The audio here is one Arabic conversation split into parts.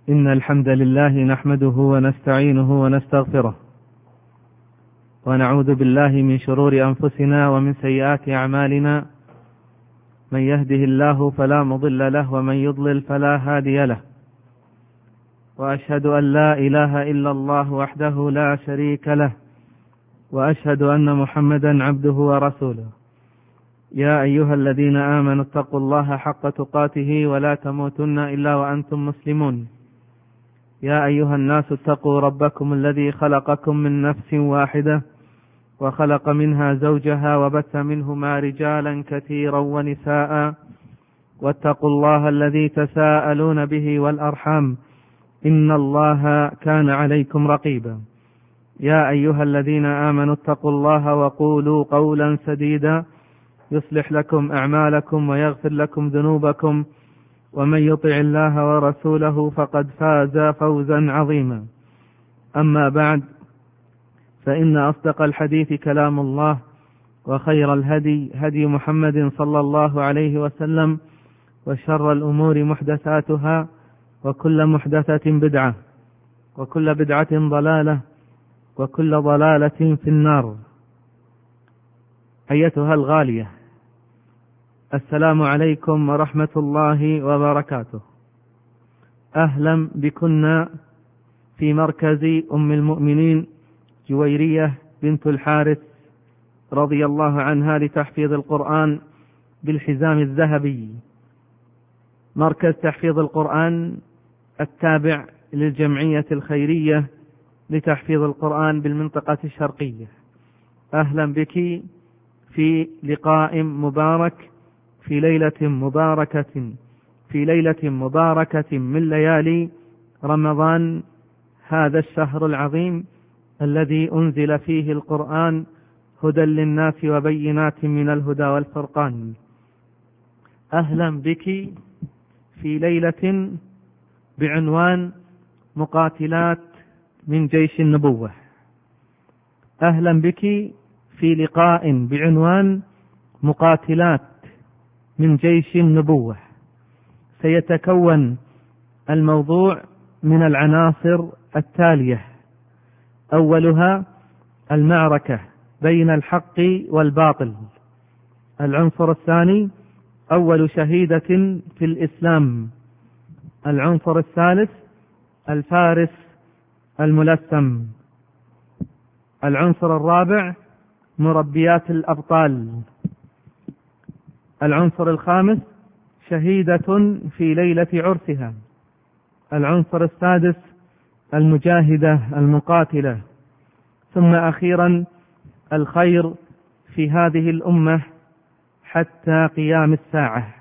إن الحمد لله نحمده ونستعينه ونستغفره، ونعوذ بالله من شرور أنفسنا ومن سيئات أعمالنا. من يهده الله فلا مضل له، ومن يضلل فلا هادي له. وأشهد أن لا إله إلا الله وحده لا شريك له، وأشهد أن محمدا عبده ورسوله. يا أيها الذين آمنوا اتقوا الله حق تقاته ولا تموتن إلا وأنتم مسلمون. يا أيها الناس اتقوا ربكم الذي خلقكم من نفس واحدة، وخلق منها زوجها، وبث منهما رجالا كثيرا ونساء. واتقوا الله الذي تساءلون به والأرحام، إن الله كان عليكم رقيبا. يا أيها الذين آمنوا اتقوا الله وقولوا قولا سديدا يصلح لكم أعمالكم ويغفر لكم ذنوبكم، ومن يطع الله ورسوله فقد فاز فوزا عظيما. أما بعد، فإن أصدق الحديث كلام الله، وخير الهدي هدي محمد صلى الله عليه وسلم، وشر الأمور محدثاتها، وكل محدثة بدعة، وكل بدعة ضلالة، وكل ضلالة في النار. أيتها الغالية، السلام عليكم ورحمة الله وبركاته. أهلا بكنا في مركز أم المؤمنين جويرية بنت الحارث رضي الله عنها لتحفيظ القرآن بالحزام الذهبي، مركز تحفيظ القرآن التابع للجمعية الخيرية لتحفيظ القرآن بالمنطقة الشرقية. أهلا بك في لقاء مبارك في ليلة مباركة من ليالي رمضان، هذا الشهر العظيم الذي أنزل فيه القرآن هدى للناس وبينات من الهدى والفرقان. أهلا بك في ليلة بعنوان مقاتلات من جيش النبوة. أهلا بك في لقاء بعنوان مقاتلات من جيش النبوة. سيتكون الموضوع من العناصر التالية: أولها المعركة بين الحق والباطل. العنصر الثاني أول شهيدة في الإسلام. العنصر الثالث الفارس الملثم. العنصر الرابع مربيات الأبطال. العنصر الخامس شهيدة في ليلة عرسها. العنصر السادس المجاهدة المقاتلة. ثم أخيرا الخير في هذه الأمة حتى قيام الساعة.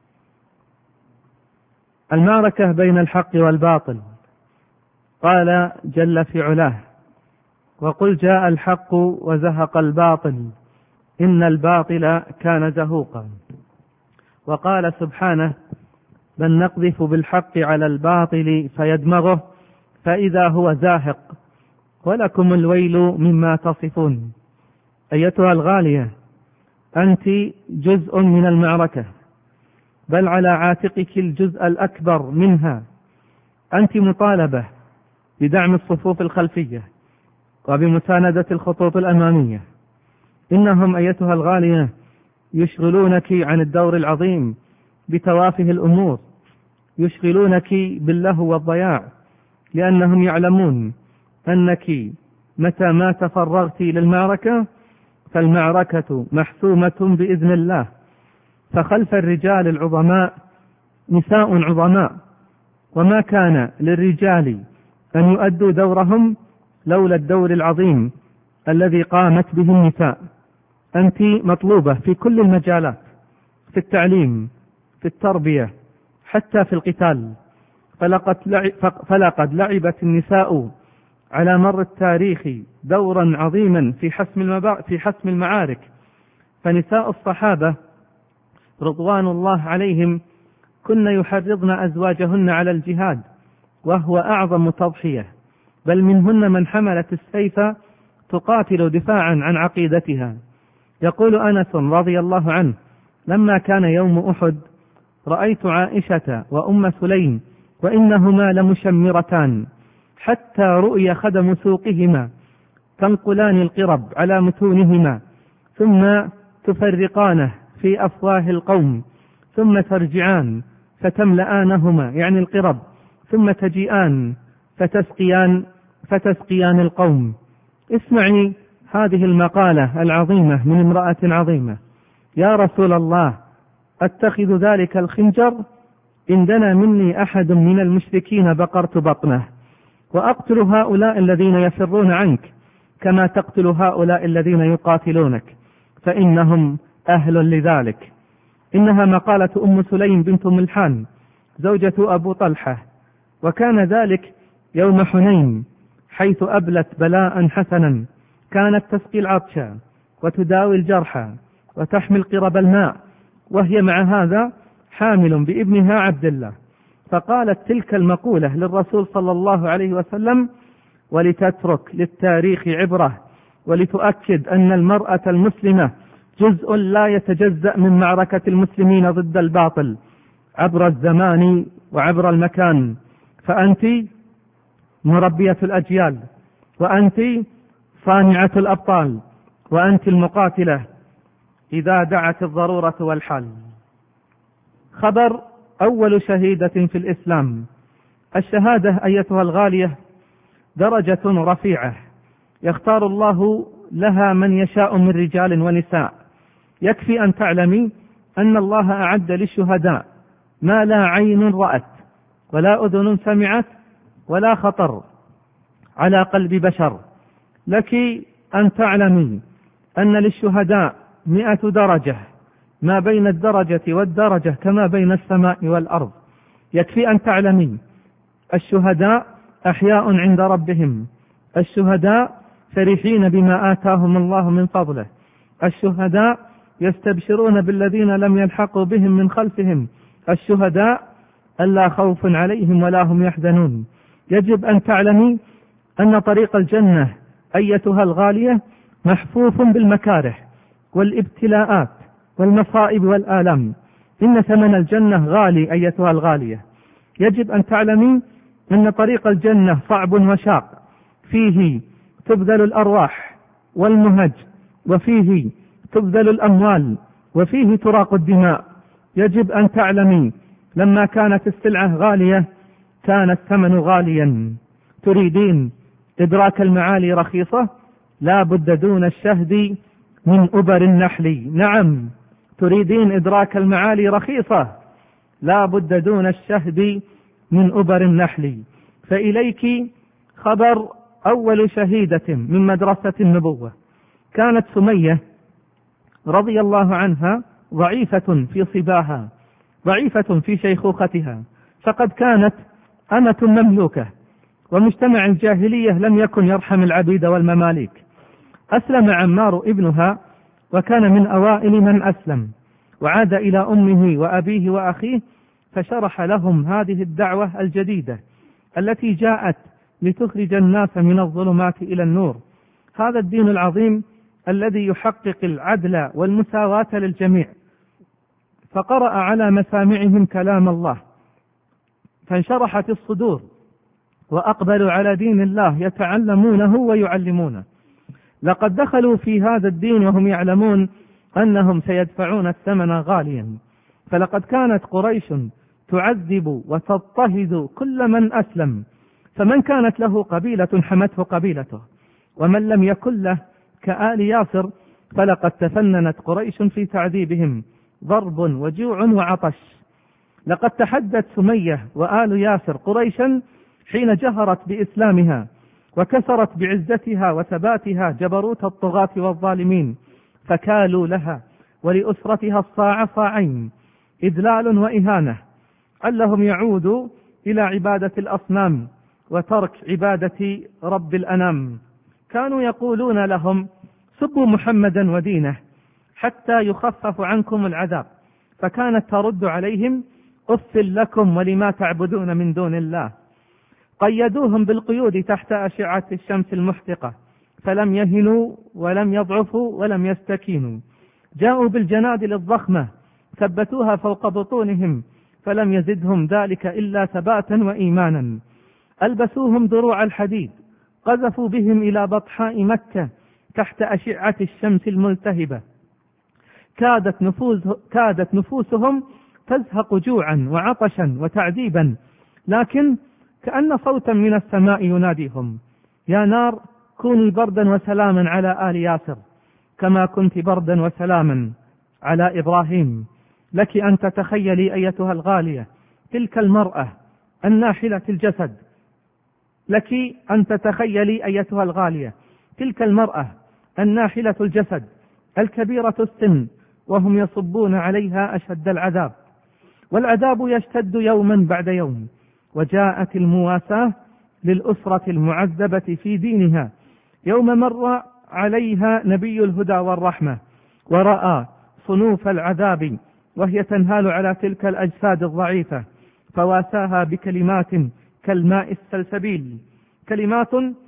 المعركة بين الحق والباطل. قال جل في علاه: وقل جاء الحق وزهق الباطل إن الباطل كان زهوقا. وقال سبحانه: بل نقذف بالحق على الباطل فيدمغه فإذا هو زاهق ولكم الويل مما تصفون. أيتها الغالية، أنت جزء من المعركة، بل على عاتقك الجزء الأكبر منها. أنت مطالبة بدعم الصفوف الخلفية وبمساندة الخطوط الأمامية. إنهم أيتها الغالية يشغلونك عن الدور العظيم بتوافه الأمور، يشغلونك باللهو والضياع، لأنهم يعلمون أنك متى ما تفرغت للمعركة فالمعركة محسومة بإذن الله. فخلف الرجال العظماء نساء عظماء، وما كان للرجال أن يؤدوا دورهم لولا الدور العظيم الذي قامت به النساء. أنت مطلوبة في كل المجالات، في التعليم، في التربية، حتى في القتال. فلقد لعبت النساء على مر التاريخ دورا عظيما في حسم المعارك. فنساء الصحابة رضوان الله عليهم كن يحرضن أزواجهن على الجهاد، وهو أعظم تضحية، بل منهن من حملت السيف تقاتل دفاعا عن عقيدتها. يقول أنس رضي الله عنه: لما كان يوم أحد رأيت عائشة وأم سليم وإنهما لمشمرتان حتى رؤي خدم سوقهما تنقلان القرب على متونهما ثم تفرقانه في أفواه القوم ثم ترجعان فتملآنهما يعني القرب ثم تجيئان فتسقيان القوم. اسمعي هذه المقالة العظيمة من امرأة عظيمة. يا رسول الله أتخذ ذلك الخنجر إن دنا مني أحد من المشركين بقرت بطنه وأقتل هؤلاء الذين يفرون عنك كما تقتل هؤلاء الذين يقاتلونك فإنهم أهل لذلك. إنها مقالة أم سليم بنت ملحان زوجة أبو طلحة، وكان ذلك يوم حنين حيث أبلت بلاء حسنا، كانت تسقي العطشى وتداوي الجرحى وتحمل قرب الماء، وهي مع هذا حامل بابنها عبد الله. فقالت تلك المقولة للرسول صلى الله عليه وسلم ولتترك للتاريخ عبرة، ولتؤكد أن المرأة المسلمة جزء لا يتجزأ من معركة المسلمين ضد الباطل عبر الزمان وعبر المكان. فأنت مربية الأجيال، وأنت صانعة الأبطال، وأنت المقاتلة إذا دعت الضرورة والحال. خبر أول شهيدة في الإسلام. الشهادة أيتها الغالية درجة رفيعة يختار الله لها من يشاء من رجال ونساء. يكفي أن تعلمي أن الله أعد للشهداء ما لا عين رأت ولا أذن سمعت ولا خطر على قلب بشر. لك أن تعلمي أن للشهداء 100 درجة، ما بين الدرجة والدرجة كما بين السماء والأرض. يكفي أن تعلمي الشهداء أحياء عند ربهم، الشهداء فرحين بما آتاهم الله من فضله، الشهداء يستبشرون بالذين لم يلحقوا بهم من خلفهم، الشهداء ألا خوف عليهم ولا هم يحزنون. يجب أن تعلمي أن طريق الجنة أيتها الغالية محفوف بالمكاره والابتلاءات والمصائب والآلام. إن ثمن الجنة غالي أيتها الغالية. يجب أن تعلمي أن طريق الجنة صعب وشاق، فيه تبذل الأرواح والمهج، وفيه تبذل الأموال، وفيه تراق الدماء. يجب أن تعلمي لما كانت السلعة غالية كان الثمن غاليا. تريدين إدراك المعالي رخيصة؟ لا بد دون الشهد من أبر النحل. نعم، تريدين إدراك المعالي رخيصة؟ لا بد دون الشهد من أبر النحل. فإليك خبر أول شهيدة من مدرسة النبوة. كانت سمية رضي الله عنها ضعيفة في صباها، ضعيفة في شيخوختها، فقد كانت أمة مملوكة، ومجتمع الجاهلية لم يكن يرحم العبيد والمماليك. أسلم عمار ابنها وكان من أوائل من أسلم، وعاد إلى أمه وأبيه وأخيه فشرح لهم هذه الدعوة الجديدة التي جاءت لتخرج الناس من الظلمات إلى النور. هذا الدين العظيم الذي يحقق العدل والمساواة للجميع. فقرأ على مسامعهم كلام الله فانشرحت الصدور وأقبلوا على دين الله يتعلمونه ويعلمونه. لقد دخلوا في هذا الدين وهم يعلمون أنهم سيدفعون الثمن غاليا. فلقد كانت قريش تعذب وتضطهد كل من أسلم، فمن كانت له قبيلة حمته قبيلته، ومن لم يكن له كآل ياسر فلقد تفننت قريش في تعذيبهم ضرب وجوع وعطش. لقد تحدت سمية وآل ياسر قريشا حين جهرت بإسلامها وكسرت بعزتها وثباتها جبروت الطغاة والظالمين، فكالوا لها ولأسرتها الصاع صاعين، إذلال وإهانة، علهم يعودوا إلى عبادة الأصنام وترك عبادة رب الأنام. كانوا يقولون لهم سبوا محمدا ودينه حتى يخفف عنكم العذاب، فكانت ترد عليهم أف لكم ولما تعبدون من دون الله. قيدوهم بالقيود تحت أشعة الشمس المحتقة فلم يهنوا ولم يضعفوا ولم يستكينوا. جاءوا بالجنادل الضخمة ثبتوها فوق بطونهم فلم يزدهم ذلك إلا ثباتا وإيمانا. ألبسوهم دروع الحديد، قذفوا بهم إلى بطحاء مكة تحت أشعة الشمس الملتهبة، كادت نفوسهم تزهق جوعا وعطشا وتعذيبا، لكن كأن صوتا من السماء يناديهم: يا نار كوني بردا وسلاما على آل ياسر كما كنت بردا وسلاما على إبراهيم. لك أن تتخيلي أيتها الغالية تلك المرأة الناحلة الجسد، لك أن تتخيلي أيتها الغالية تلك المرأة الناحلة الجسد الكبيرة السن، وهم يصبون عليها أشد العذاب، والعذاب يشتد يوما بعد يوم. وجاءت المواساة للأسرة المعذبة في دينها يوم مر عليها نبي الهدى والرحمة ورأى صنوف العذاب وهي تنهال على تلك الأجساد الضعيفة، فواساها بكلمات كالماء السلسبيل، كلمات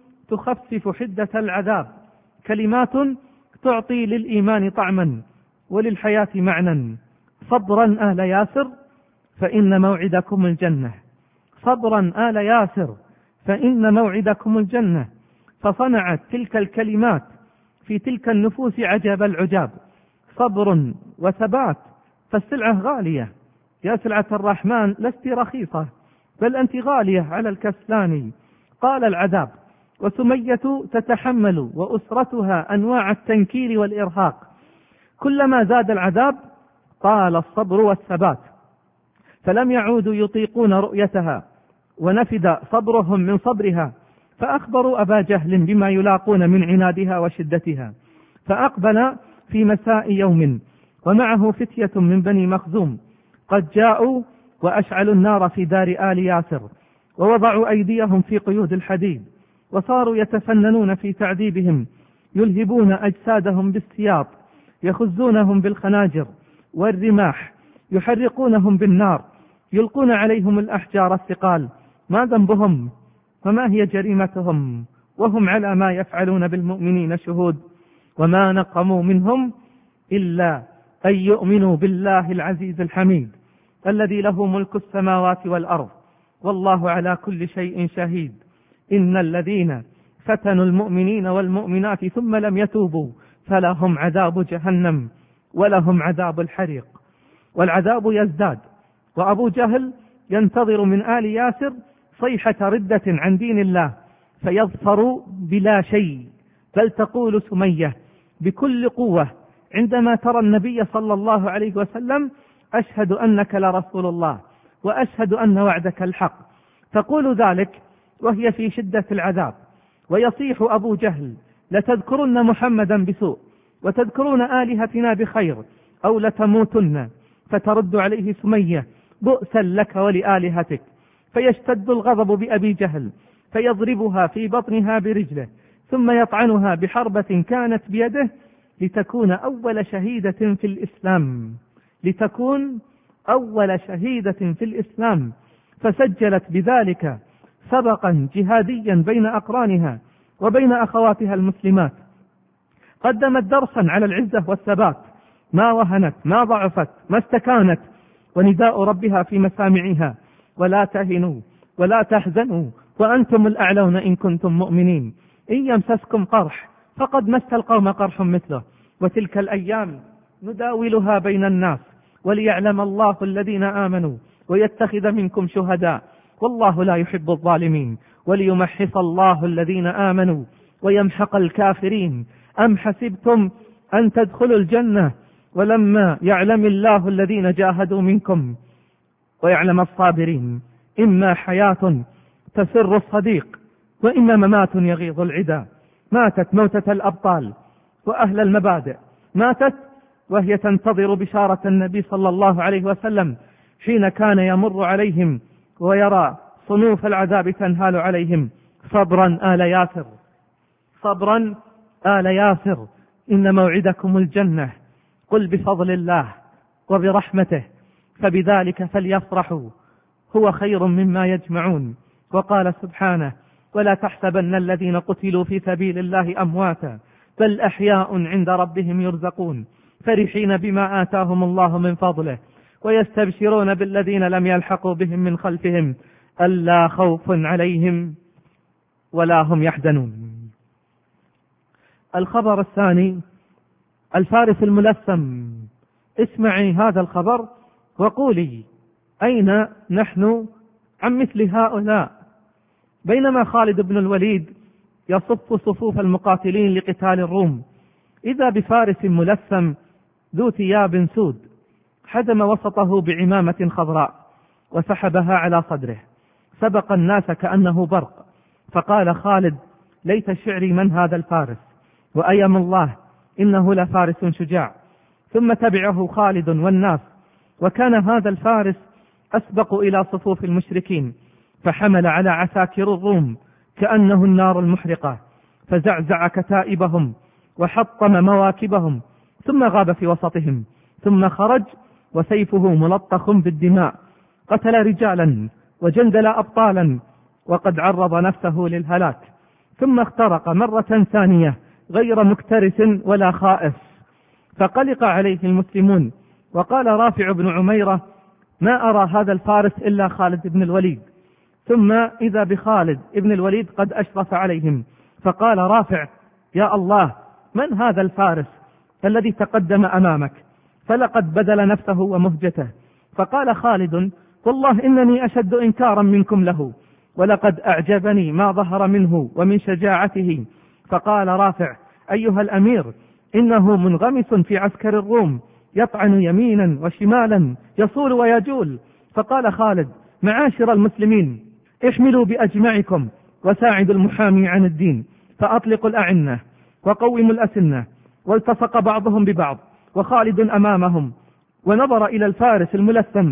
تخفف حدة العذاب، كلمات تعطي للإيمان طعما وللحياة معنى: صبرا آل ياسر فإن موعدكم الجنة، صبرا آل ياسر فإن موعدكم الجنة. فصنعت تلك الكلمات في تلك النفوس عجب العجاب، صبر وثبات، فالسلعة غالية، يا سلعة الرحمن لست رخيصة، بل أنت غالية على الكسلان. قال العذاب، وسمية تتحمل وأسرتها أنواع التنكيل والإرهاق، كلما زاد العذاب طال الصبر والثبات، فلم يعودوا يطيقون رؤيتها، ونفد صبرهم من صبرها، فأخبروا أبا جهل بما يلاقون من عنادها وشدتها. فأقبل في مساء يوم ومعه فتية من بني مخزوم قد جاءوا وأشعلوا النار في دار آل ياسر، ووضعوا أيديهم في قيود الحديد، وصاروا يتفننون في تعذيبهم، يلهبون أجسادهم بالسياط، يخزونهم بالخناجر والرماح، يحرقونهم بالنار، يلقون عليهم الأحجار الثقال. ما ذنبهم وما هي جريمتهم وهم على ما يفعلون بالمؤمنين شهود؟ وما نقموا منهم إلا أن يؤمنوا بالله العزيز الحميد الذي له ملك السماوات والأرض والله على كل شيء شهيد. إن الذين فتنوا المؤمنين والمؤمنات ثم لم يتوبوا فلهم عذاب جهنم ولهم عذاب الحريق. والعذاب يزداد، وأبو جهل ينتظر من آل ياسر صيحة ردة عن دين الله فيظفر بلا شيء. بل تقول سمية بكل قوة عندما ترى النبي صلى الله عليه وسلم: أشهد أنك لرسول الله وأشهد أن وعدك الحق. تقول ذلك وهي في شدة العذاب، ويصيح أبو جهل: لتذكرن محمدا بسوء وتذكرون آلهتنا بخير أو لتموتن. فترد عليه سمية: بؤسا لك ولآلهتك. فيشتد الغضب بأبي جهل فيضربها في بطنها برجله، ثم يطعنها بحربة كانت بيده لتكون أول شهيدة في الإسلام، لتكون أول شهيدة في الإسلام. فسجلت بذلك سبقا جهاديا بين أقرانها وبين أخواتها المسلمات. قدمت درسا على العزة والثبات، ما وهنت ما ضعفت ما استكانت، ونداء ربها في مسامعها: ولا تهنوا ولا تحزنوا وأنتم الأعلون إن كنتم مؤمنين، إن يمسسكم قرح فقد مس القوم قرح مثله، وتلك الأيام نداولها بين الناس وليعلم الله الذين آمنوا ويتخذ منكم شهداء والله لا يحب الظالمين، وليمحص الله الذين آمنوا ويمحق الكافرين. أم حسبتم أن تدخلوا الجنة ولما يعلم الله الذين جاهدوا منكم ويعلم الصابرين؟ إما حياة تسر الصديق وإما ممات يغيظ العدا. ماتت موتة الأبطال وأهل المبادئ، ماتت وهي تنتظر بشارة النبي صلى الله عليه وسلم حين كان يمر عليهم ويرى صنوف العذاب تنهال عليهم: صبرا آل ياسر، صبرا آل ياسر إن موعدكم الجنة. قل بفضل الله وبرحمته فبذلك فليفرحوا هو خير مما يجمعون. وقال سبحانه: ولا تحسبن الذين قتلوا في سبيل الله أمواتا بل أحياء عند ربهم يرزقون فرحين بما آتاهم الله من فضله ويستبشرون بالذين لم يلحقوا بهم من خلفهم ألا خوف عليهم ولا هم يحزنون. الخبر الثاني: الفارس الملثم. اسمعي هذا الخبر وقولي أين نحن عن مثل هؤلاء. بينما خالد بن الوليد يصف صفوف المقاتلين لقتال الروم، إذا بفارس ملثم ذو ثياب سود حزم وسطه بعمامة خضراء وسحبها على صدره، سبق الناس كأنه برق، فقال خالد: ليت شعري من هذا الفارس، وأيم الله إنه لفارس شجاع. ثم تبعه خالد والناس، وكان هذا الفارس أسبق إلى صفوف المشركين، فحمل على عساكر الروم كأنه النار المحرقة، فزعزع كتائبهم وحطم مواكبهم، ثم غاب في وسطهم، ثم خرج وسيفه ملطخ بالدماء، قتل رجالا وجندل أبطالا وقد عرض نفسه للهلاك، ثم اخترق مرة ثانية غير مكترث ولا خائف، فقلق عليه المسلمون. وقال رافع بن عميرة: ما أرى هذا الفارس إلا خالد بن الوليد. ثم إذا بخالد بن الوليد قد أشرف عليهم، فقال رافع: يا الله، من هذا الفارس الذي تقدم أمامك؟ فلقد بذل نفسه ومهجته. فقال خالد: والله إنني أشد إنكارا منكم له، ولقد أعجبني ما ظهر منه ومن شجاعته. فقال رافع: أيها الأمير، إنه منغمس في عسكر الروم، يطعن يمينا وشمالا، يصول ويجول. فقال خالد: معاشر المسلمين، احملوا بأجمعكم وساعدوا المحامي عن الدين، فأطلقوا الأعنة وقوموا الأسنة. والتصق بعضهم ببعض، وخالد أمامهم، ونظر إلى الفارس الملثم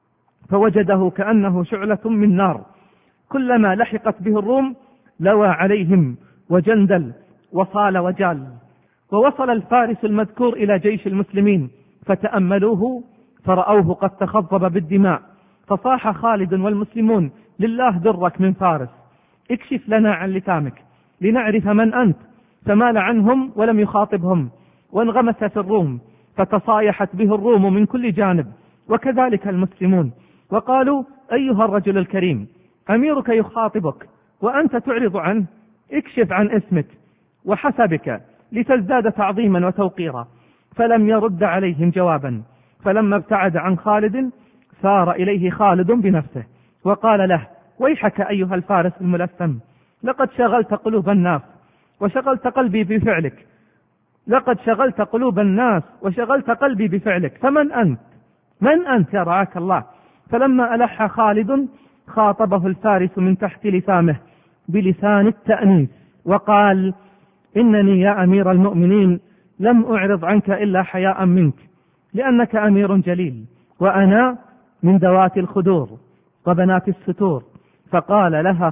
فوجده كأنه شعلة من نار، كلما لحقت به الروم لوى عليهم وجندل وصال وجال. ووصل الفارس المذكور إلى جيش المسلمين، فتأملوه فرأوه قد تخضب بالدماء، فصاح خالد والمسلمون: لله درك من فارس، اكشف لنا عن لثامك لنعرف من أنت. فمال عنهم ولم يخاطبهم، وانغمس في الروم، فتصايحت به الروم من كل جانب، وكذلك المسلمون، وقالوا: أيها الرجل الكريم، أميرك يخاطبك وأنت تعرض عنه، اكشف عن اسمك وحسبك لتزداد تعظيما وتوقيرا. فلم يرد عليهم جوابا. فلما ابتعد عن خالد سار إليه خالد بنفسه وقال له: ويحك أيها الفارس الملثم، لقد شغلت قلوب الناس وشغلت قلبي بفعلك، لقد شغلت قلوب الناس وشغلت قلبي بفعلك، فمن أنت؟ من أنت يا رعاك الله؟ فلما ألح خالد خاطبه الفارس من تحت لثامه بلسان التأنيث وقال: إنني يا أمير المؤمنين لم أعرض عنك إلا حياء منك، لأنك أمير جليل، وأنا من ذوات الخدور وبنات الستور. فقال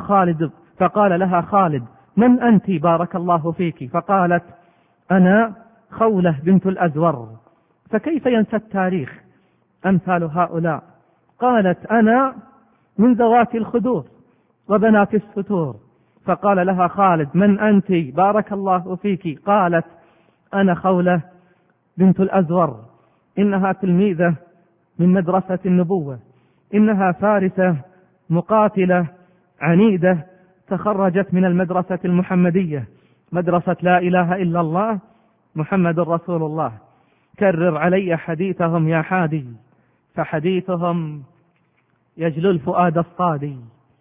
لها خالد: من أنت بارك الله فيك؟ فقالت: أنا خولة بنت الأزور. فكيف ينسى التاريخ أمثال هؤلاء؟ قالت: أنا من ذوات الخدور وبنات الستور. فقال لها خالد: من أنت بارك الله فيك؟ قالت: أنا خولة بنت الأزور. إنها تلميذة من مدرسة النبوة، إنها فارسة مقاتلة عنيدة، تخرجت من المدرسة المحمدية، مدرسة لا إله إلا الله محمد رسول الله. كرر علي حديثهم يا حادي، فحديثهم يجلو الفؤاد الصادي.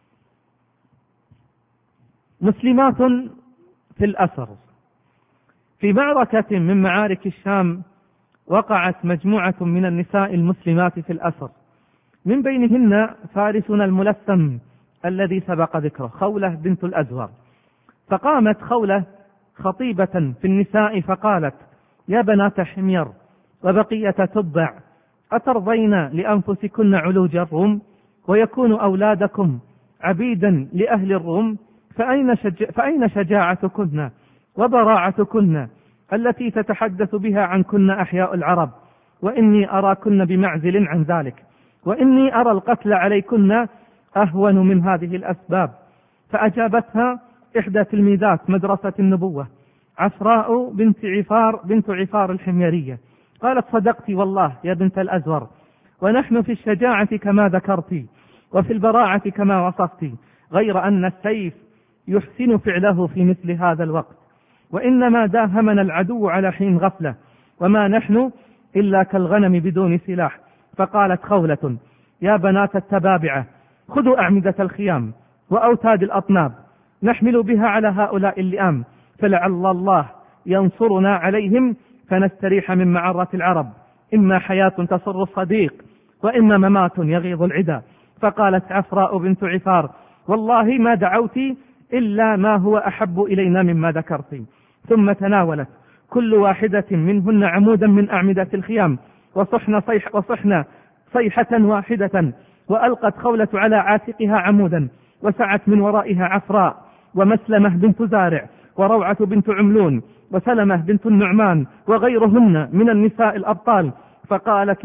مسلمات في الأسر. في معركة من معارك الشام وقعت مجموعة من النساء المسلمات في الأسر، من بينهن فارسنا الملثم الذي سبق ذكره، خولة بنت الأزور. فقامت خولة خطيبة في النساء فقالت: يا بنات حمير وبقية تبع، أترضين لأنفسكن علوج الروم ويكون أولادكم عبيدا لأهل الروم؟ فأين شجاعتكن وبراعتكن التي تتحدث بها عنكن أحياء العرب؟ وإني أراكن بمعزل عن ذلك، وإني أرى القتل عليكن أهون من هذه الأسباب. فأجابتها إحدى تلميذات مدرسة النبوة، عفراء بنت عفار الحميرية، قالت: صدقت والله يا بنت الأزور، ونحن في الشجاعة كما ذكرت، وفي البراعة كما وصفت، غير أن السيف يحسن فعله في مثل هذا الوقت، وإنما داهمنا العدو على حين غفلة، وما نحن إلا كالغنم بدون سلاح. فقالت خولة: يا بنات التبابعة، خذوا أعمدة الخيام وأوتاد الأطناب نحمل بها على هؤلاء اللئام، فلعل الله ينصرنا عليهم فنستريح من معرة العرب، إما حياة تسر الصديق وإما ممات يغيظ العدا. فقالت عفراء بنت عفار: والله ما دعوت إلا ما هو أحب إلينا مما ذكرت. ثم تناولت كل واحدة منهن عمودا من أعمدة الخيام، وصحن صيحة واحدة، وألقت خولة على عاتقها عمودا، وسعت من ورائها عفراء ومسلمة بنت زارع وروعة بنت عملون وسلمة بنت النعمان وغيرهن من النساء الأبطال. فقالت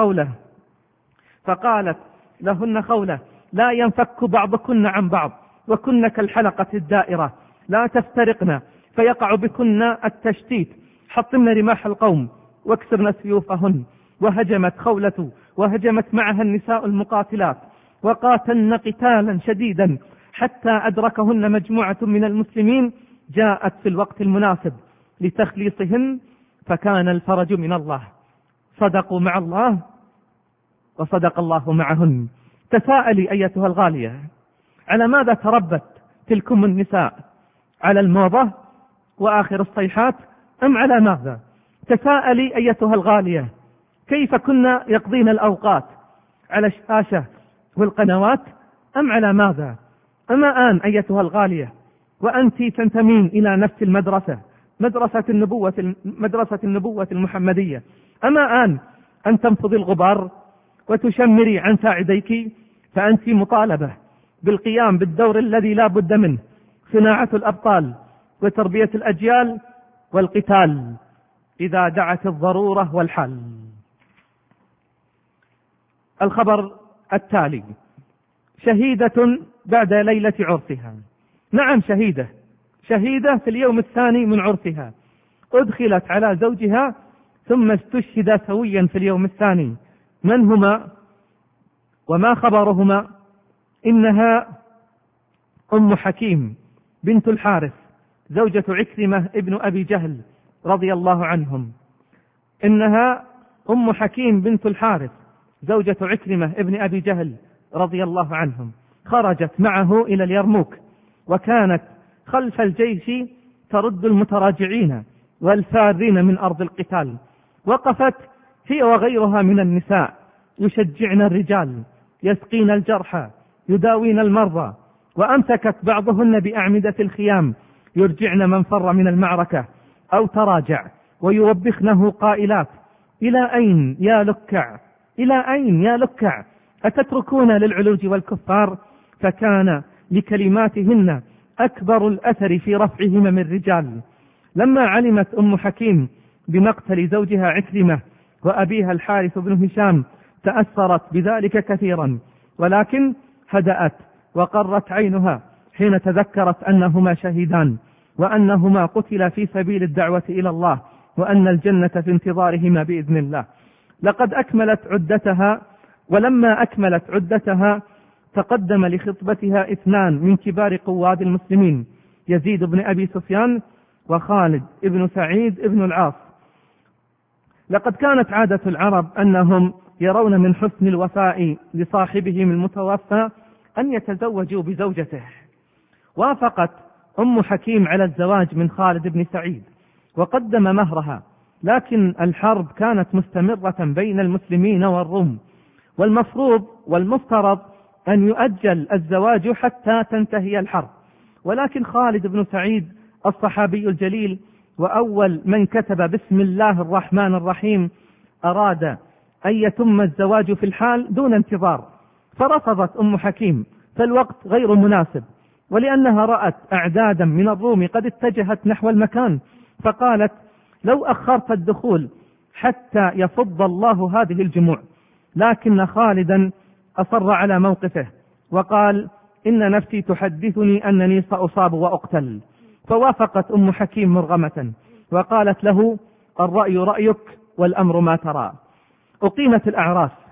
لهن خولة: لا ينفك بعضكن عن بعض، وكن كالحلقة الدائرة، لا تفترقن فيقع بكن التشتيت، حطمن رماح القوم واكسرن سيوفهن. وهجمت خولة وهجمت معها النساء المقاتلات، وقاتلن قتالا شديدا حتى أدركهن مجموعة من المسلمين جاءت في الوقت المناسب لتخليصهن، فكان الفرج من الله. صدقوا مع الله وصدق الله معهن. تساءلي أيتها الغالية: على ماذا تربت تلكم النساء؟ على الموضة وآخر الصيحات أم على ماذا؟ تساءلي أيتها الغالية: كيف كنا يقضين الأوقات؟ على الشاشة والقنوات أم على ماذا؟ أما آن أيتها الغالية وأنت تنتمين إلى نفس المدرسة، مدرسة النبوة المحمدية، أما آن أن تنفضي الغبار وتشمري عن ساعديك؟ فأنت مطالبة بالقيام بالدور الذي لا بد منه، صناعة الأبطال وتربية الأجيال والقتال إذا دعت الضرورة والحال. الخبر التالي: شهيدة بعد ليلة عرسها. نعم، شهيدة في اليوم الثاني من عرسها، أدخلت على زوجها ثم استشهد سويا في اليوم الثاني. من هما وما خبرهما؟ إنها أم حكيم بنت الحارث زوجة عكرمة ابن أبي جهل رضي الله عنهم. إنها أم حكيم بنت الحارث زوجة عكرمة ابن أبي جهل رضي الله عنهم، خرجت معه إلى اليرموك، وكانت خلف الجيش ترد المتراجعين والفارين من أرض القتال. وقفت هي وغيرها من النساء يشجعن الرجال، يسقين الجرحى، يداوين المرضى، وأمسكت بعضهن بأعمدة الخيام يرجعن من فر من المعركة أو تراجع، ويوبخنه قائلات: إلى أين يا لكع؟ إلى أين يا لكع؟ أتتركون للعلوج والكفار؟ فكان لكلماتهن أكبر الأثر في رفع همم الرجال. لما علمت أم حكيم بمقتل زوجها عكرمة وأبيها الحارث بن هشام تأثرت بذلك كثيرا، ولكن هدأت وقرت عينها حين تذكرت أنهما شهيدان، وأنهما قتلا في سبيل الدعوة إلى الله، وأن الجنة في انتظارهما بإذن الله. لقد أكملت عدتها، ولما أكملت عدتها تقدم لخطبتها 2 من كبار قواد المسلمين: يزيد بن أبي سفيان وخالد بن سعيد بن العاص. لقد كانت عادة العرب أنهم يرون من حسن الوفاء لصاحبهم المتوفى أن يتزوجوا بزوجته. وافقت أم حكيم على الزواج من خالد بن سعيد وقدم مهرها، لكن الحرب كانت مستمرة بين المسلمين والروم، والمفروض والمفترض أن يؤجل الزواج حتى تنتهي الحرب. ولكن خالد بن سعيد الصحابي الجليل وأول من كتب بسم الله الرحمن الرحيم أراد أن يتم الزواج في الحال دون انتظار، فرفضت أم حكيم، فالوقت غير مناسب، ولأنها رأت أعدادا من الروم قد اتجهت نحو المكان، فقالت: لو أخرت الدخول حتى يفض الله هذه الجموع. لكن خالدا أصر على موقفه وقال: إن نفسي تحدثني أنني سأصاب وأقتل. فوافقت أم حكيم مرغمة، وقالت له: الرأي رأيك والأمر ما ترى. أقيمت الأعراس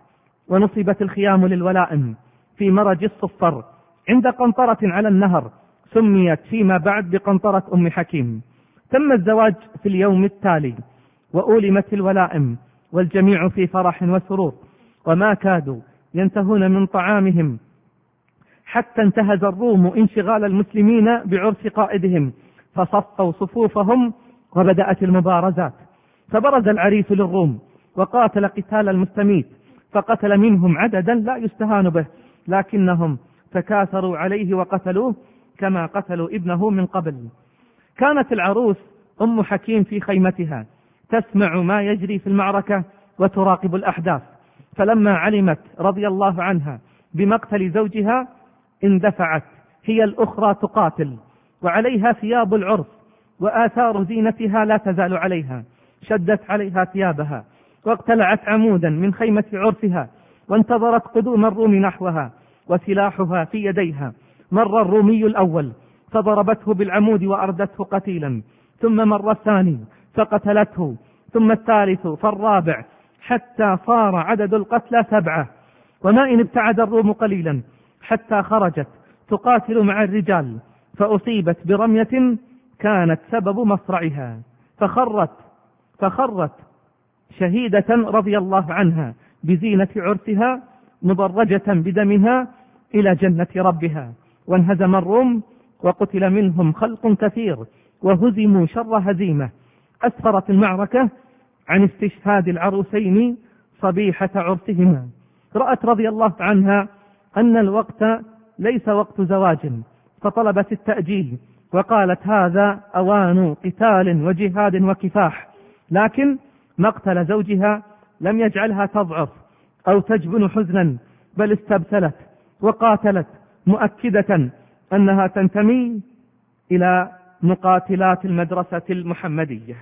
ونصبت الخيام للولائم في مرج الصفر عند قنطرة على النهر، سميت فيما بعد بقنطرة أم حكيم. تم الزواج في اليوم التالي، وأولمت الولائم، والجميع في فرح وسرور، وما كادوا ينتهون من طعامهم حتى انتهز الروم انشغال المسلمين بعرس قائدهم، فصفوا صفوفهم وبدأت المبارزات. فبرز العريس للروم وقاتل قتال المستميت، فقتل منهم عددا لا يستهان به، لكنهم تكاثروا عليه وقتلوه كما قتلوا ابنه من قبل. كانت العروس أم حكيم في خيمتها تسمع ما يجري في المعركة وتراقب الأحداث، فلما علمت رضي الله عنها بمقتل زوجها اندفعت هي الأخرى تقاتل، وعليها ثياب العرس وآثار زينتها لا تزال عليها، شدت عليها ثيابها واقتلعت عمودا من خيمة عرسها، وانتظرت قدوم الروم نحوها وسلاحها في يديها. مر الرومي الأول فضربته بالعمود وأردته قتيلا، ثم مر الثاني فقتلته، ثم الثالث فالرابع، حتى صار عدد القتلى 7. وما إن ابتعد الروم قليلا حتى خرجت تقاتل مع الرجال، فأصيبت برمية كانت سبب مصرعها، فخرت شهيدة رضي الله عنها بزينة عرسها مضرجة بدمها إلى جنة ربها. وانهزم الروم وقتل منهم خلق كثير وهزموا شر هزيمة. أسفرت المعركة عن استشهاد العروسين صبيحة عرسهما. رأت رضي الله عنها أن الوقت ليس وقت زواج، فطلبت التأجيل وقالت هذا أوان قتال وجهاد وكفاح. لكن مقتل زوجها لم يجعلها تضعف أو تجبن حزنا، بل استبسلت وقاتلت مؤكدة أنها تنتمي إلى مقاتلات المدرسة المحمدية.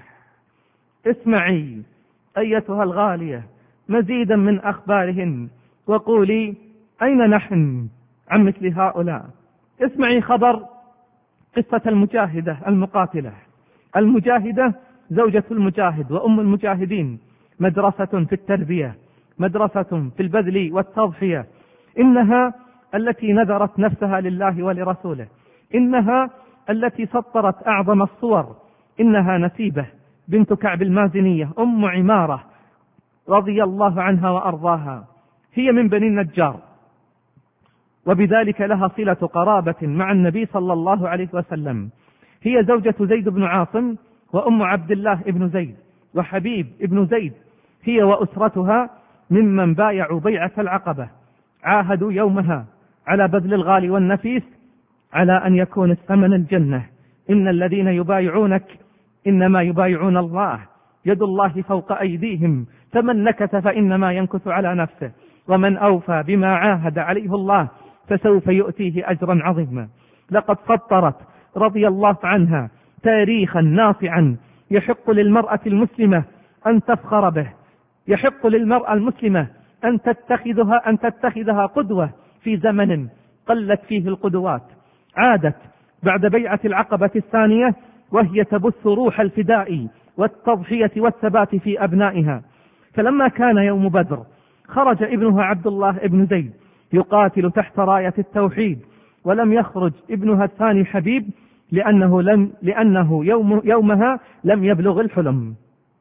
اسمعي أيتها الغالية مزيدا من أخبارهن وقولي أين نحن عن مثل هؤلاء. اسمعي خبر قصة المجاهدة المقاتلة. المجاهدة زوجة المجاهد وأم المجاهدين، مدرسة في التربية، مدرسة في البذل والتضحية. إنها التي نذرت نفسها لله ولرسوله، إنها التي سطرت أعظم الصور. إنها نسيبة بنت كعب المازنية أم عمارة رضي الله عنها وأرضاها. هي من بني النجار، وبذلك لها صلة قرابة مع النبي صلى الله عليه وسلم. هي زوجة زيد بن عاصم وأم عبد الله بن زيد وحبيب بن زيد. هي وأسرتها ممن بايعوا بيعة العقبة، عاهدوا يومها على بذل الغالي والنفيس على أن يكون الثمن الجنة. إن الذين يبايعونك إنما يبايعون الله، يد الله فوق أيديهم، فمن نكث فإنما ينكث على نفسه، ومن أوفى بما عاهد عليه الله فسوف يؤتيه أجرا عظيما. لقد سطرت رضي الله عنها تاريخا ناصعا يحق للمرأة المسلمة أن تفخر به، يحق للمرأة المسلمة أن تتخذها قدوة في زمن قلت فيه القدوات. عادت بعد بيعة العقبة الثانية وهي تبث روح الفداء والتضحية والثبات في أبنائها. فلما كان يوم بدر خرج ابنها عبد الله بن زيد يقاتل تحت راية التوحيد، ولم يخرج ابنها الثاني حبيب لأنه يومها لم يبلغ الحلم.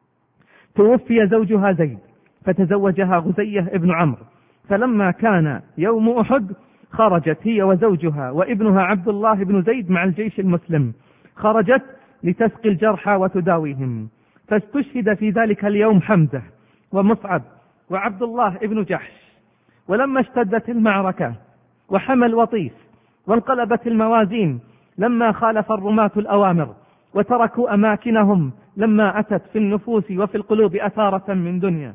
توفي زوجها زيد فتزوجها غزية ابن عمرو. فلما كان يوم أحد خرجت هي وزوجها وابنها عبد الله بن زيد مع الجيش المسلم، خرجت لتسقي الجرحى وتداويهم. فاستشهد في ذلك اليوم حمزة ومصعب وعبد الله بن جحش. ولما اشتدت المعركة وحمى الوطيس وانقلبت الموازين لما خالف الرماة الأوامر وتركوا أماكنهم لما أتت في النفوس وفي القلوب أثارة من دنيا،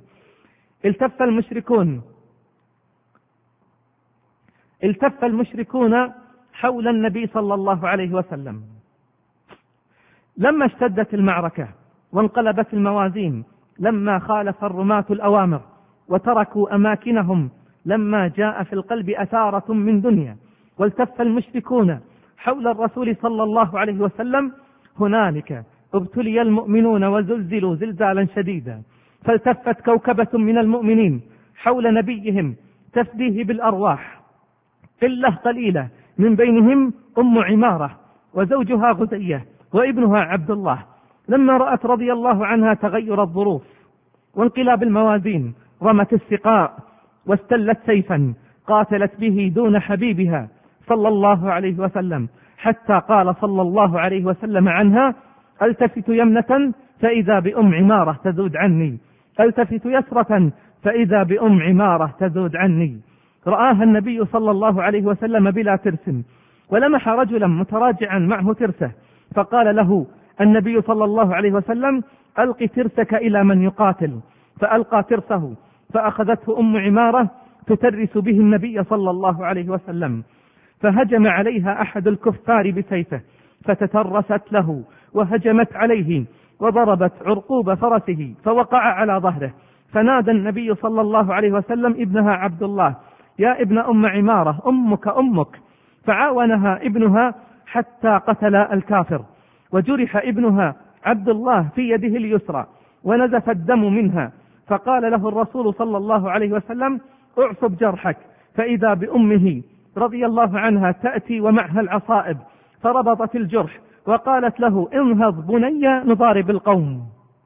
التف المشركون حول النبي صلى الله عليه وسلم. لما اشتدت المعركة وانقلبت الموازين لما خالف الرماة الأوامر وتركوا أماكنهم لما جاء في القلب أثارة من دنيا، والتف المشركون حول الرسول صلى الله عليه وسلم، هنالك ابتلي المؤمنون وزلزلوا زلزالا شديدا. فالتفت كوكبة من المؤمنين حول نبيهم تفديه بالأرواح، قلة قليلة من بينهم أم عمارة وزوجها غدية وابنها عبد الله. لما رأت رضي الله عنها تغير الظروف وانقلاب الموازين رمت السقاء واستلت سيفا قاتلت به دون حبيبها صلى الله عليه وسلم، حتى قال صلى الله عليه وسلم عنها: التفت يمنة فإذا بأم عمارة تذود عني، التفت يسرة فإذا بأم عمارة تذود عني. رآها النبي صلى الله عليه وسلم بلا ترس، ولمح رجلا متراجعا معه ترسه، فقال له النبي صلى الله عليه وسلم: ألق ترسك إلى من يقاتل. فألقى ترسه، فأخذته أم عمارة تترس به النبي صلى الله عليه وسلم، فهجم عليها أحد الكفار بسيفه فتترست له وهجمت عليه وضربت عرقوب فرسه فوقع على ظهره. فنادى النبي صلى الله عليه وسلم ابنها عبد الله: يا ابن أم عمارة، أمك أمك. فعاونها ابنها حتى قتل الكافر، وجرح ابنها عبد الله في يده اليسرى ونزف الدم منها. فقال له الرسول صلى الله عليه وسلم: اعصب جرحك. فإذا بأمه رضي الله عنها تأتي ومعها العصائب، فربطت الجرح وقالت له: انهض بني نضارب القوم.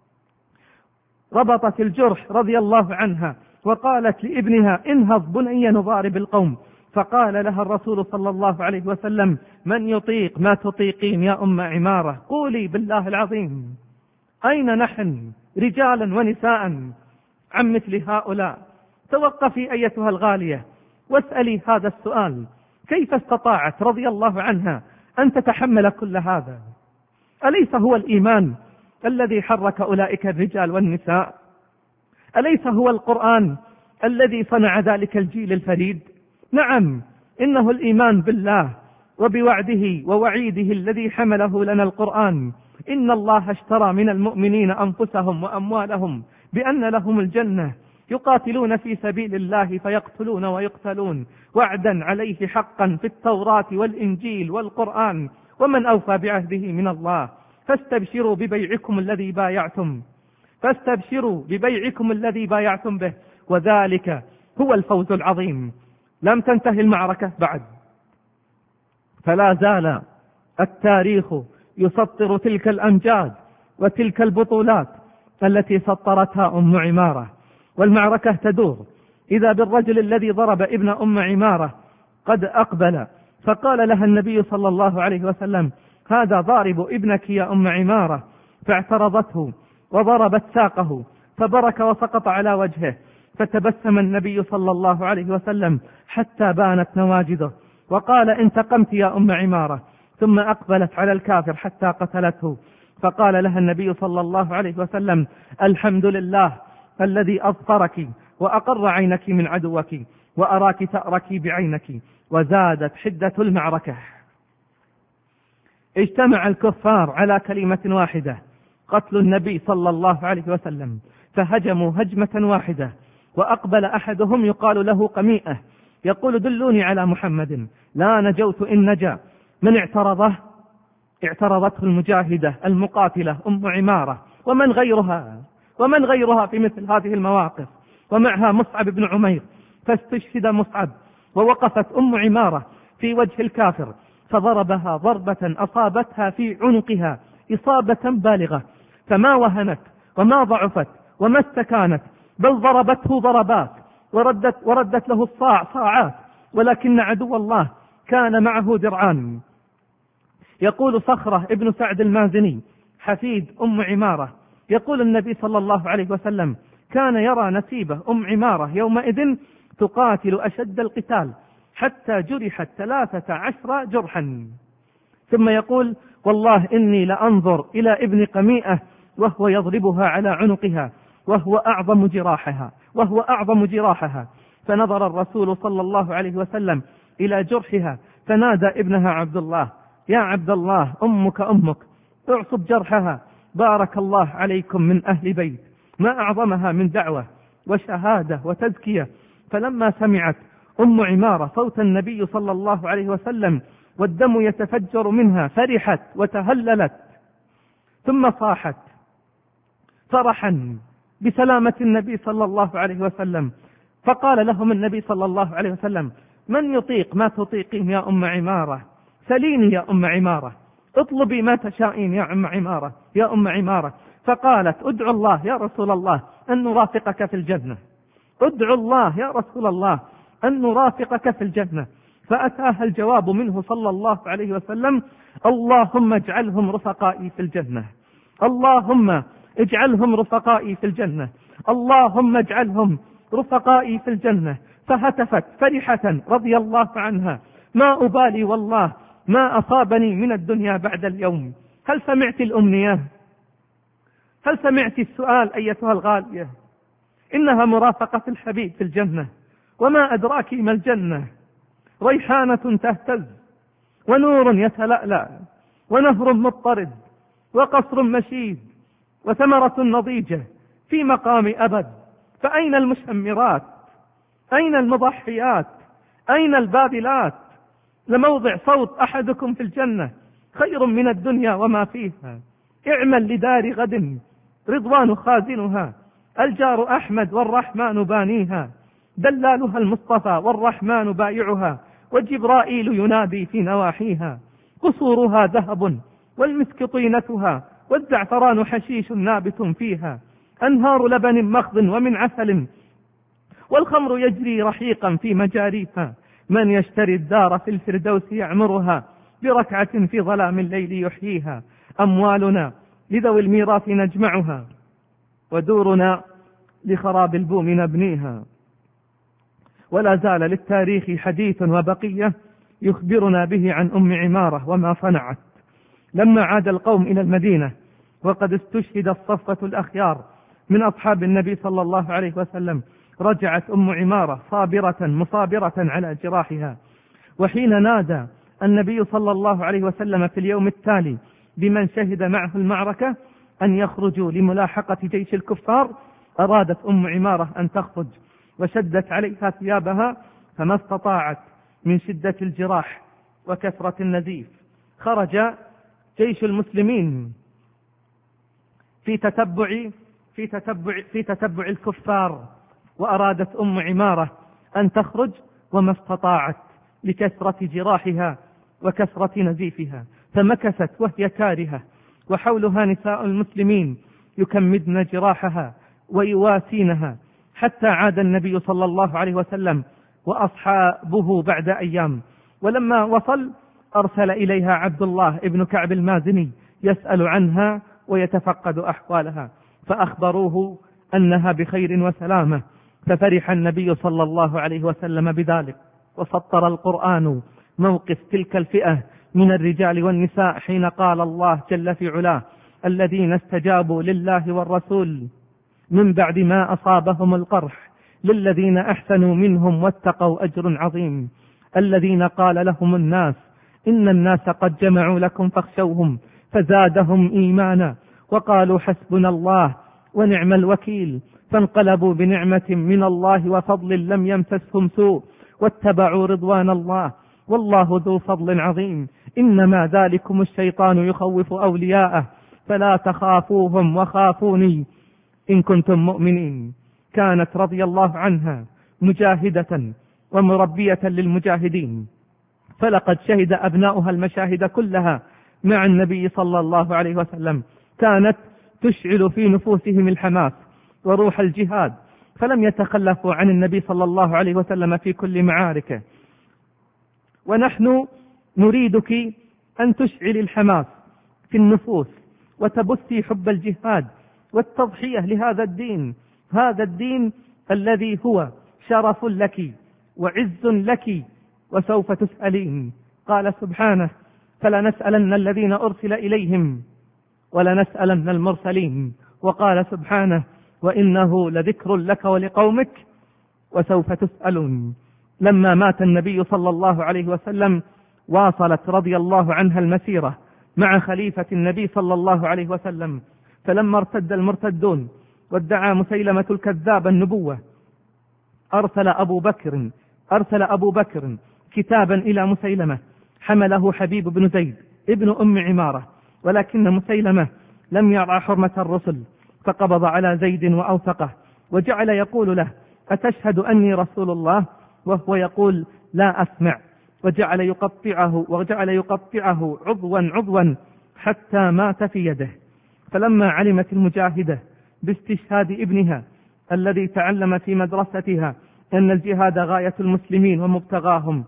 ربطت الجرح رضي الله عنها وقالت لابنها: انهض بني نضارب القوم. فقال لها الرسول صلى الله عليه وسلم: من يطيق ما تطيقين يا أم عمارة؟ قولي بالله العظيم أين نحن رجالا ونساء عن مثل هؤلاء؟ توقفي أيتها الغالية واسألي هذا السؤال: كيف استطاعت رضي الله عنها أن تتحمل كل هذا؟ أليس هو الإيمان الذي حرك أولئك الرجال والنساء؟ أليس هو القرآن الذي صنع ذلك الجيل الفريد؟ نعم، إنه الإيمان بالله وبوعده ووعيده الذي حمله لنا القرآن: إن الله اشترى من المؤمنين أنفسهم وأموالهم بأن لهم الجنة يقاتلون في سبيل الله فيقتلون ويقتلون، وعدا عليه حقا في التوراة والإنجيل والقرآن، ومن أوفى بعهده من الله. فاستبشروا ببيعكم الذي بايعتم به، وذلك هو الفوز العظيم. لم تنتهي المعركة بعد، فلا زال التاريخ يسطر تلك الأمجاد وتلك البطولات التي سطرتها أم عمارة. والمعركة تدور، إذا بالرجل الذي ضرب ابن أم عمارة قد أقبل، فقال لها النبي صلى الله عليه وسلم: هذا ضارب ابنك يا أم عمارة. فاعترضته وضربت ساقه فبرك وسقط على وجهه، فتبسم النبي صلى الله عليه وسلم حتى بانت نواجذه وقال: انتقمت يا أم عمارة. ثم أقبلت على الكافر حتى قتلته، فقال لها النبي صلى الله عليه وسلم: الحمد لله الذي أظفرك وأقر عينك من عدوك وأراك تأرك بعينك. وزادت حدة المعركة. اجتمع الكفار على كلمة واحدة: قتل النبي صلى الله عليه وسلم، فهجموا هجمة واحدة. وأقبل أحدهم يقال له قميئة يقول: دلوني على محمد لا نجوت إن نجا. من اعترضته المجاهدة المقاتلة أم عمارة، ومن غيرها في مثل هذه المواقف، ومعها مصعب بن عمير. فاستشهد مصعب، ووقفت أم عمارة في وجه الكافر فضربها ضربة أصابتها في عنقها إصابة بالغة، فما وهنت وما ضعفت وما استكانت، بل ضربته ضربات وردت له صاعات. ولكن عدو الله كان معه درعان. يقول صخرة ابن سعد المازني حفيد أم عمارة، يقول النبي صلى الله عليه وسلم: كان يرى نسيبة أم عمارة يومئذ تقاتل أشد القتال حتى جرحت 13 جرحا. ثم يقول: والله إني لأنظر إلى ابن قميئة وهو يضربها على عنقها وهو أعظم جراحها. فنظر الرسول صلى الله عليه وسلم إلى جرحها فنادى ابنها عبد الله: يا عبد الله، أمك اعصب جرحها، بارك الله عليكم من أهل بيت، ما أعظمها من دعوة وشهادة وتزكية. فلما سمعت أم عمارة صوت النبي صلى الله عليه وسلم والدم يتفجر منها فرحت وتهللت، ثم صاحت فرحا بسلامة النبي صلى الله عليه وسلم: فقال لهم النبي صلى الله عليه وسلم: من يطيق ما تطيقين يا أم عمارة؟ سليني يا أم عمارة، اطلبي ما تشائين يا أم عمارة يا أم عمارة. فقالت: ادعو الله يا رسول الله أن نرافقك في الجنة، ادعو الله يا رسول الله أن نرافقك في الجنة. فأتاها الجواب منه صلى الله عليه وسلم: اللهم اجعلهم رفقائي في الجنة، اللهم اجعلهم رفقائي في الجنة، اللهم اجعلهم رفقائي في الجنة. فهتفت فرحة رضي الله عنها: ما أبالي والله ما أصابني من الدنيا بعد اليوم. هل سمعت الأمنية؟ هل سمعت السؤال أيتها الغالية؟ إنها مرافقة الحبيب في الجنة. وما أدراك ما الجنة؟ ريحانة تهتز، ونور يتلألأ، ونهر مضطرد، وقصر مشيد، وثمرة نضيجة في مقام أبد. فأين المشمرات؟ أين المضحيات؟ أين الباذلات؟ لموضع صوت أحدكم في الجنة خير من الدنيا وما فيها. اعمل لدار غد رضوان خازنها، الجار أحمد والرحمن بانيها، دلالها المصطفى والرحمن بايعها، وجبرائيل ينادي في نواحيها. قصورها ذهب والمسك طينتها، والزعفران حشيش نابت فيها، أنهار لبن مخض ومن عسل، والخمر يجري رحيقا في مجاريها. من يشتري الدار في الفردوس يعمرها، بركعة في ظلام الليل يحييها. أموالنا لذوي الميراث نجمعها، ودورنا لخراب البوم نبنيها. ولا زال للتاريخ حديث وبقية يخبرنا به عن أم عمارة وما صنعت. لما عاد القوم إلى المدينة وقد استشهد الصفة الأخيار من أصحاب النبي صلى الله عليه وسلم، رجعت أم عمارة صابرة مصابرة على جراحها. وحين نادى النبي صلى الله عليه وسلم في اليوم التالي بمن شهد معه المعركة أن يخرجوا لملاحقة جيش الكفار، أرادت أم عمارة أن تخرج، وشدت عليها ثيابها فما استطاعت من شدة الجراح وكثرة النزيف. خرج جيش المسلمين في تتبع الكفار، وأرادت أم عمارة أن تخرج وما استطاعت لكثرة جراحها وكثرة نزيفها، فمكثت وهي كارهة، وحولها نساء المسلمين يكمدن جراحها ويواسينها، حتى عاد النبي صلى الله عليه وسلم وأصحابه بعد أيام. ولما وصل أرسل إليها عبد الله ابن كعب المازني يسأل عنها ويتفقد أحوالها، فأخبروه أنها بخير وسلامة. ففرح النبي صلى الله عليه وسلم بذلك، وسطر القرآن موقف تلك الفئة من الرجال والنساء حين قال الله جل في علاه: الذين استجابوا لله والرسول من بعد ما أصابهم القرح للذين أحسنوا منهم واتقوا أجر عظيم. الذين قال لهم الناس إن الناس قد جمعوا لكم فاخشوهم فزادهم إيمانا وقالوا حسبنا الله ونعم الوكيل، فانقلبوا بنعمة من الله وفضل لم يمسسهم سوء واتبعوا رضوان الله والله ذو فضل عظيم. إنما ذلكم الشيطان يخوف أولياءه فلا تخافوهم وخافوني إن كنتم مؤمنين. كانت رضي الله عنها مجاهدة ومربية للمجاهدين، فلقد شهد أبناؤها المشاهد كلها مع النبي صلى الله عليه وسلم. كانت تشعل في نفوسهم الحماس وروح الجهاد، فلم يتخلفوا عن النبي صلى الله عليه وسلم في كل معاركه. ونحن نريدك أن تشعل الحماس في النفوس وتبثي حب الجهاد والتضحية لهذا الدين، هذا الدين الذي هو شرف لك وعز لك وسوف تسألين. قال سبحانه: فلنسألن الذين أرسل إليهم ولنسألن المرسلين. وقال سبحانه: وإنه لذكر لك ولقومك وسوف تسألون. لما مات النبي صلى الله عليه وسلم واصلت رضي الله عنها المسيرة مع خليفة النبي صلى الله عليه وسلم، فلما ارتد المرتدون وادعى مسيلمة الكذاب النبوة أرسل أبو بكر كتابا إلى مسيلمة حمله حبيب بن زيد ابن أم عمارة، ولكن مسيلمة لم يرعى حرمة الرسل، فقبض على زيد وأوثقه وجعل يقول له: أتشهد أني رسول الله؟ وهو يقول لا أسمع، وجعل يقطعه عضوا حتى مات في يده. فلما علمت المجاهدة باستشهاد ابنها الذي تعلم في مدرستها أن الجهاد غاية المسلمين ومبتغاهم،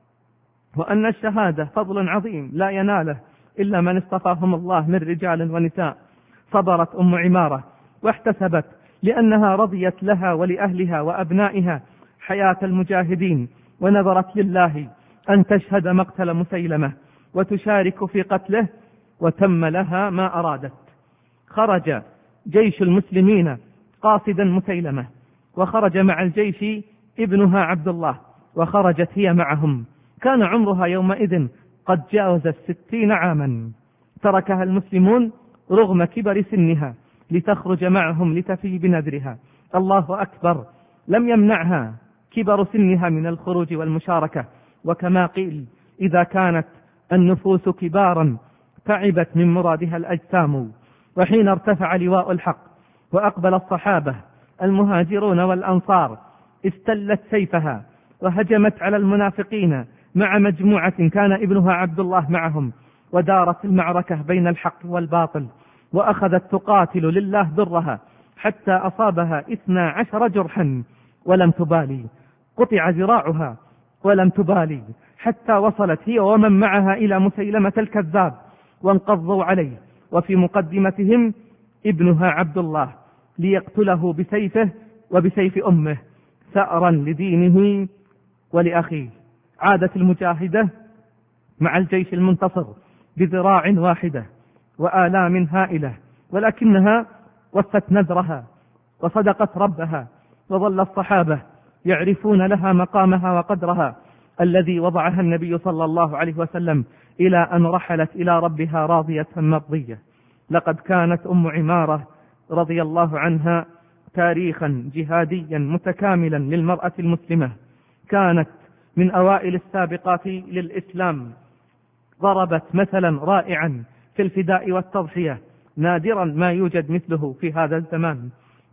وأن الشهادة فضل عظيم لا يناله إلا من اصطفاهم الله من رجال ونساء، صبرت أم عمارة واحتسبت لأنها رضيت لها ولأهلها وأبنائها حياة المجاهدين، ونذرت لله أن تشهد مقتل مسيلمة وتشارك في قتله، وتم لها ما أرادت. خرج جيش المسلمين قاصدا مسيلمة، وخرج مع الجيش ابنها عبد الله، وخرجت هي معهم. كان عمرها يومئذ قد جاوز 60 عاما. تركها المسلمون رغم كبر سنها لتخرج معهم لتفي بنذرها. الله أكبر، لم يمنعها كبر سنها من الخروج والمشاركة. وكما قيل إذا كانت النفوس كبارا تعبت من مرادها الأجسام. وحين ارتفع لواء الحق وأقبل الصحابة المهاجرون والأنصار استلت سيفها وهجمت على المنافقين مع مجموعة كان ابنها عبد الله معهم، ودارت المعركة بين الحق والباطل، وأخذت تقاتل لله درها حتى أصابها 12 جرحا ولم تبالي، قطع ذراعها ولم تبالي، حتى وصلت هي ومن معها إلى مسيلمة الكذاب وانقضوا عليه، وفي مقدمتهم ابنها عبد الله ليقتله بسيفه وبسيف أمه ثأرا لدينه ولأخيه. عادت المجاهدة مع الجيش المنتصر بذراع واحدة وآلام هائلة، ولكنها وفت نذرها وصدقت ربها، وظل الصحابة يعرفون لها مقامها وقدرها الذي وضعها النبي صلى الله عليه وسلم، إلى أن رحلت إلى ربها راضية مرضية. لقد كانت أم عمارة رضي الله عنها تاريخا جهاديا متكاملا للمرأة المسلمة، كانت من أوائل السابقات للإسلام، ضربت مثلا رائعا في الفداء والتضحية نادرا ما يوجد مثله في هذا الزمان.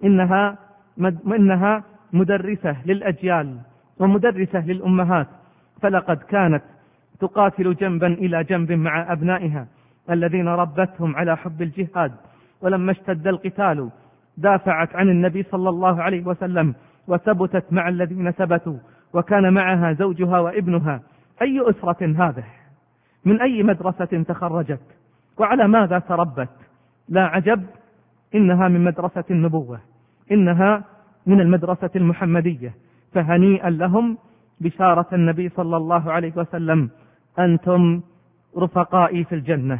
إنها مدرسة للأجيال ومدرسة للأمهات، فلقد كانت تقاتل جنبا إلى جنب مع أبنائها الذين ربتهم على حب الجهاد، ولما اشتد القتال دافعت عن النبي صلى الله عليه وسلم وثبتت مع الذين ثبتوا، وكان معها زوجها وابنها. أي أسرة هذه؟ من أي مدرسة تخرجت؟ وعلى ماذا تربت؟ لا عجب، إنها من مدرسة النبوة، إنها من المدرسة المحمدية. فهنيئا لهم بشارة النبي صلى الله عليه وسلم: أنتم رفقائي في الجنة.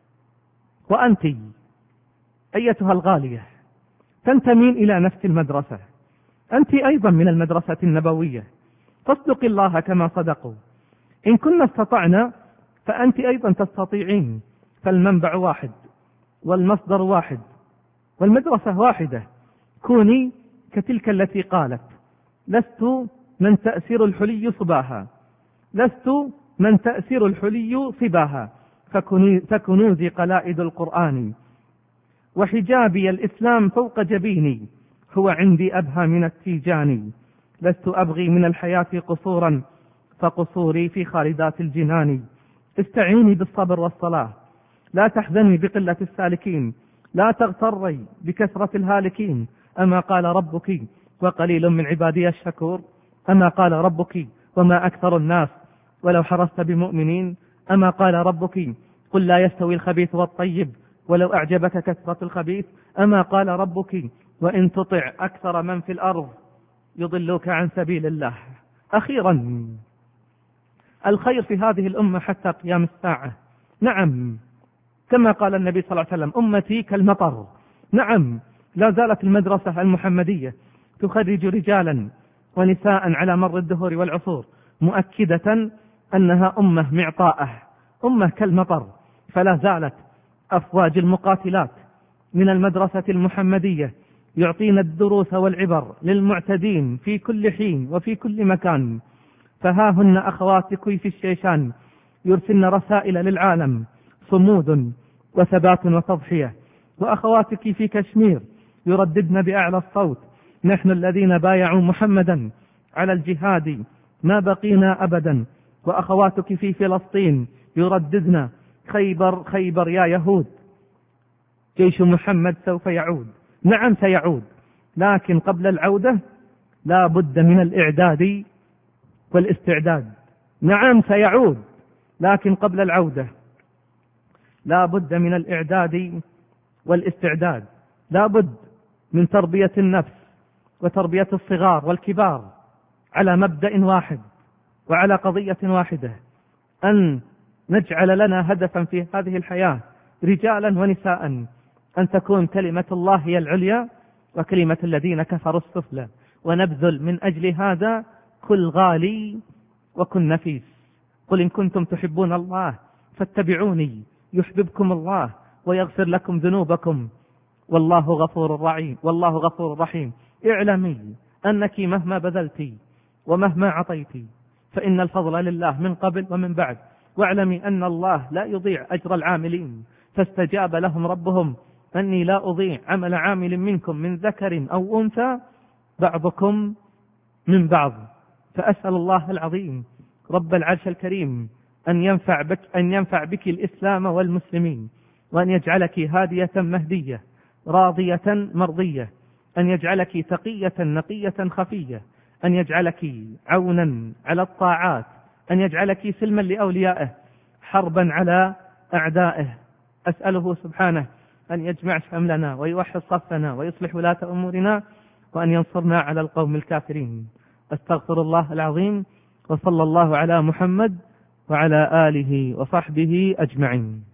وأنت أيتها الغالية تنتمين إلى نفس المدرسة، أنت أيضا من المدرسة النبوية، فاصدق الله كما صدقوا. إن كنا استطعنا فأنت أيضا تستطيعين، فالمنبع واحد والمصدر واحد والمدرسة واحدة. كوني كتلك التي قالت: لست من تأسير الحلي صباها، لست من تأسير الحلي صباها، فكنوزي قلائد القرآن، وحجابي الإسلام فوق جبيني، هو عندي أبهى من التيجان. لست أبغي من الحياة قصورا، فقصوري في خالدات الجنان. استعيني بالصبر والصلاة، لا تحزني بقلة السالكين، لا تغتري بكثرة الهالكين. أما قال ربك وقليل من عبادي الشكور؟ أما قال ربك وما أكثر الناس ولو حرصت بمؤمنين؟ أما قال ربك قل لا يستوي الخبيث والطيب ولو أعجبك كثرة الخبيث؟ أما قال ربك وإن تطع أكثر من في الأرض يضلوك عن سبيل الله؟ أخيرا، الخير في هذه الأمة حتى قيام الساعة. نعم، كما قال النبي صلى الله عليه وسلم: أمتي كالمطر. نعم، لا زالت المدرسة المحمدية تخرج رجالا ونساء على مر الدهور والعصور، مؤكدة أنها أمة معطاءة، أمة كالمطر. فلا زالت أفواج المقاتلات من المدرسة المحمدية يعطين الدروس والعبر للمعتدين في كل حين وفي كل مكان. فها هن أخواتك في الشيشان يرسلن رسائل للعالم: صمود وثبات وتضحية. وأخواتك في كشمير يرددن بأعلى الصوت: نحن الذين بايعوا محمدا على الجهاد ما بقينا أبدا، وأخواتك في فلسطين يرددن خيبر خيبر يا يهود، جيش محمد سوف يعود. نعم سيعود، لكن قبل العودة لا بد من الإعداد والاستعداد. نعم سيعود، لكن قبل العودة لا بد من الإعداد والاستعداد. لا بد من تربية النفس وتربية الصغار والكبار على مبدأ واحد وعلى قضية واحدة، أن نجعل لنا هدفا في هذه الحياة رجالا ونساء، أن تكون كلمة الله هي العليا وكلمة الذين كفروا السفلى، ونبذل من أجل هذا كل غالي وكل نفيس. قل إن كنتم تحبون الله فاتبعوني يحببكم الله ويغفر لكم ذنوبكم والله غفور رحيم. والله غفور رحيم. اعلمي أنك مهما بذلت ومهما عطيت فإن الفضل لله من قبل ومن بعد، واعلمي أن الله لا يضيع أجر العاملين. فاستجاب لهم ربهم أني لا أضيع عمل عامل منكم من ذكر أو أنثى بعضكم من بعض. فأسأل الله العظيم رب العرش الكريم أن ينفع بك الإسلام والمسلمين، وأن يجعلك هادية مهدية راضية مرضية، أن يجعلك تقية نقية خفية، أن يجعلك عونا على الطاعات، أن يجعلك سلما لأوليائه حربا على أعدائه. أسأله سبحانه أن يجمع شملنا ويوحد صفنا ويصلح ولاة أمورنا، وأن ينصرنا على القوم الكافرين. أستغفر الله العظيم، وصلى الله على محمد وعلى آله وصحبه أجمعين.